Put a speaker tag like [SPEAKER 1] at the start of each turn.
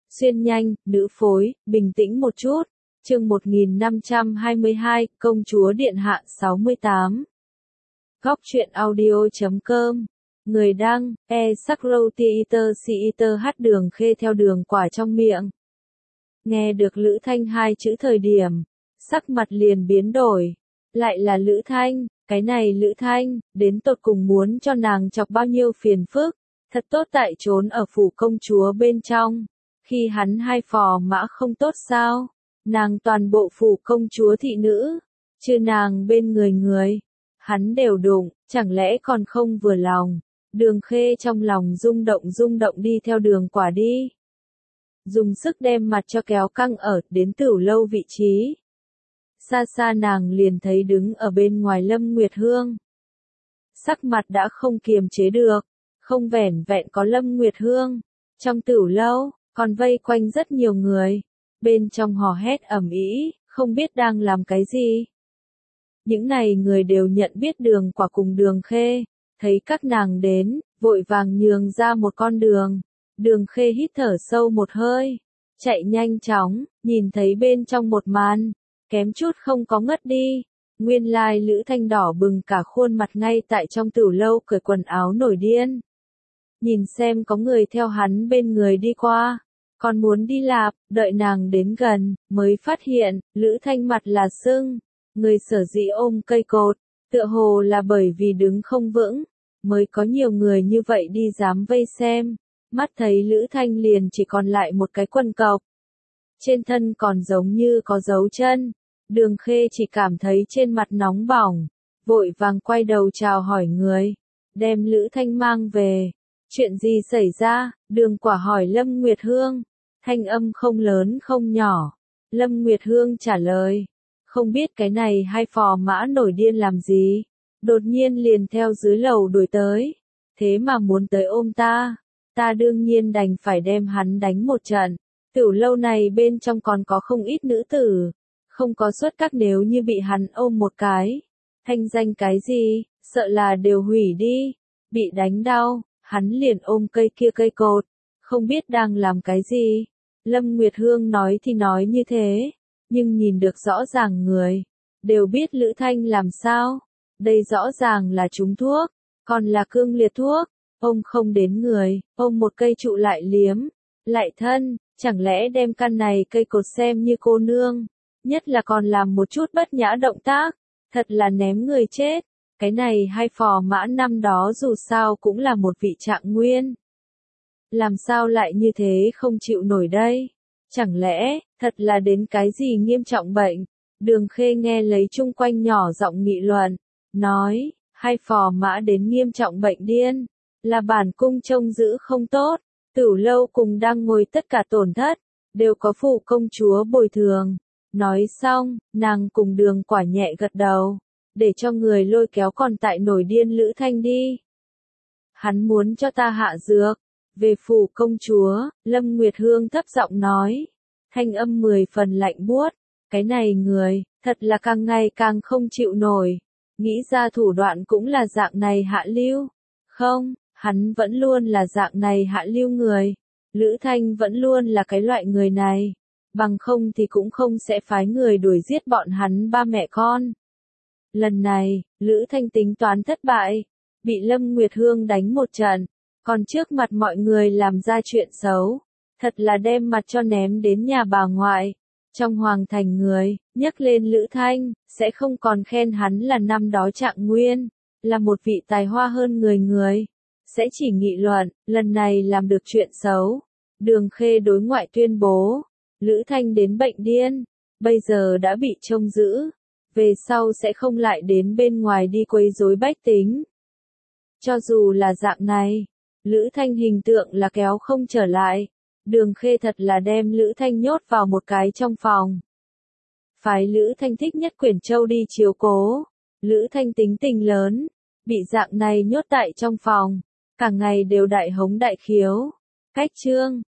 [SPEAKER 1] Xuyên nhanh, nữ phối, bình tĩnh một chút. Chương 1522, Công chúa Điện Hạ 68. Góc truyện audio.com. Người đăng, e-sắc-râu-ti-iter-si-iter hát Đường Khê theo đường quả trong miệng. Nghe được Lữ Thanh hai chữ thời điểm, sắc mặt liền biến đổi. Lại là Lữ Thanh, cái này Lữ Thanh, đến tột cùng muốn cho nàng chọc bao nhiêu phiền phức. Thật tốt tại trốn ở phủ công chúa bên trong. Khi hắn hai phò mã không tốt sao? Nàng toàn bộ phủ công chúa thị nữ, chứ nàng bên người. Hắn đều đụng, chẳng lẽ còn không vừa lòng. Đường Khê trong lòng rung động đi theo đường quả đi. Dùng sức đem mặt cho kéo căng ở đến Tửu Lâu vị trí. Xa xa nàng liền thấy đứng ở bên ngoài Lâm Nguyệt Hương. Sắc mặt đã không kiềm chế được, không vẻn vẹn có Lâm Nguyệt Hương. Trong Tửu Lâu, còn vây quanh rất nhiều người. Bên trong hò hét ầm ĩ, không biết đang làm cái gì. Những này người đều nhận biết đường quả cùng đường Khê. Thấy các nàng đến, vội vàng nhường ra một con đường. Đường Khê hít thở sâu một hơi. Chạy nhanh chóng, nhìn thấy bên trong một màn. Kém chút không có ngất đi. Nguyên lai Lữ Thanh đỏ bừng cả khuôn mặt ngay tại trong Tửu Lâu cởi quần áo nổi điên. Nhìn xem có người theo hắn bên người đi qua. Còn muốn đi lạp, đợi nàng đến gần, mới phát hiện, Lữ Thanh mặt là sưng. Người sở dĩ ôm cây cột, tựa hồ là bởi vì đứng không vững. Mới có nhiều người như vậy đi dám vây xem. Mắt thấy Lữ Thanh liền chỉ còn lại một cái quần cộc. Trên thân còn giống như có dấu chân. Đường Khê chỉ cảm thấy trên mặt nóng bỏng. Vội vàng quay đầu chào hỏi người. Đem Lữ Thanh mang về. Chuyện gì xảy ra? Đường quả hỏi Lâm Nguyệt Hương. Thanh âm không lớn không nhỏ. Lâm Nguyệt Hương trả lời. Không biết cái này hai phò mã nổi điên làm gì. Đột nhiên liền theo dưới lầu đuổi tới. Thế mà muốn tới ôm ta. Ta đương nhiên đành phải đem hắn đánh một trận. Tửu Lâu này bên trong còn có không ít nữ tử. Không có xuất các nếu như bị hắn ôm một cái. Thanh danh cái gì, sợ là đều hủy đi. Bị đánh đau, hắn liền ôm cây kia cây cột. Không biết đang làm cái gì. Lâm Nguyệt Hương nói thì nói như thế. Nhưng nhìn được rõ ràng người. Đều biết Lữ Thanh làm sao. Đây rõ ràng là trúng thuốc. Còn là cương liệt thuốc. Ông không đến người. Ông một cây trụ lại liếm. Lại thân. Chẳng lẽ đem căn này cây cột xem như cô nương. Nhất là còn làm một chút bất nhã động tác. Thật là ném người chết. Cái này hai phò mã năm đó dù sao cũng là một vị trạng nguyên. Làm sao lại như thế không chịu nổi đây? Chẳng lẽ, thật là đến cái gì nghiêm trọng bệnh? Đường Khê nghe lấy chung quanh nhỏ giọng nghị luận. Nói, hai phò mã đến nghiêm trọng bệnh điên. Là bản cung trông giữ không tốt. Tửu Lâu cùng đang ngồi tất cả tổn thất. Đều có phụ công chúa bồi thường. Nói xong, nàng cùng đường quả nhẹ gật đầu. Để cho người lôi kéo còn tại nổi điên Lữ Thanh đi. Hắn muốn cho ta hạ dược. Về phủ công chúa, Lâm Nguyệt Hương thấp giọng nói. Thanh âm 10 phần lạnh buốt. Cái này người, thật là càng ngày càng không chịu nổi. Nghĩ ra thủ đoạn cũng là dạng này hạ lưu. Không, hắn vẫn luôn là dạng này hạ lưu người. Lữ Thanh vẫn luôn là cái loại người này. Bằng không thì cũng không sẽ phái người đuổi giết bọn hắn ba mẹ con. Lần này, Lữ Thanh tính toán thất bại. Bị Lâm Nguyệt Hương đánh một trận. Còn trước mặt mọi người làm ra chuyện xấu. Thật là đem mặt cho ném đến nhà bà ngoại. Trong hoàng thành người, nhắc lên Lữ Thanh, sẽ không còn khen hắn là năm đó trạng nguyên. Là một vị tài hoa hơn người. Sẽ chỉ nghị luận, lần này làm được chuyện xấu. Đường Khê đối ngoại tuyên bố. Lữ Thanh đến bệnh điên. Bây giờ đã bị trông giữ. Về sau sẽ không lại đến bên ngoài đi quấy rối bách tính. Cho dù là dạng này. Lữ Thanh hình tượng là kéo không trở lại. Đường Khê thật là đem Lữ Thanh nhốt vào một cái trong phòng. Phái Lữ Thanh thích nhất Quyển Châu đi chiếu cố. Lữ Thanh tính tình lớn. Bị dạng này nhốt tại trong phòng. Cả ngày đều đại hống đại khiếu. Cách chương.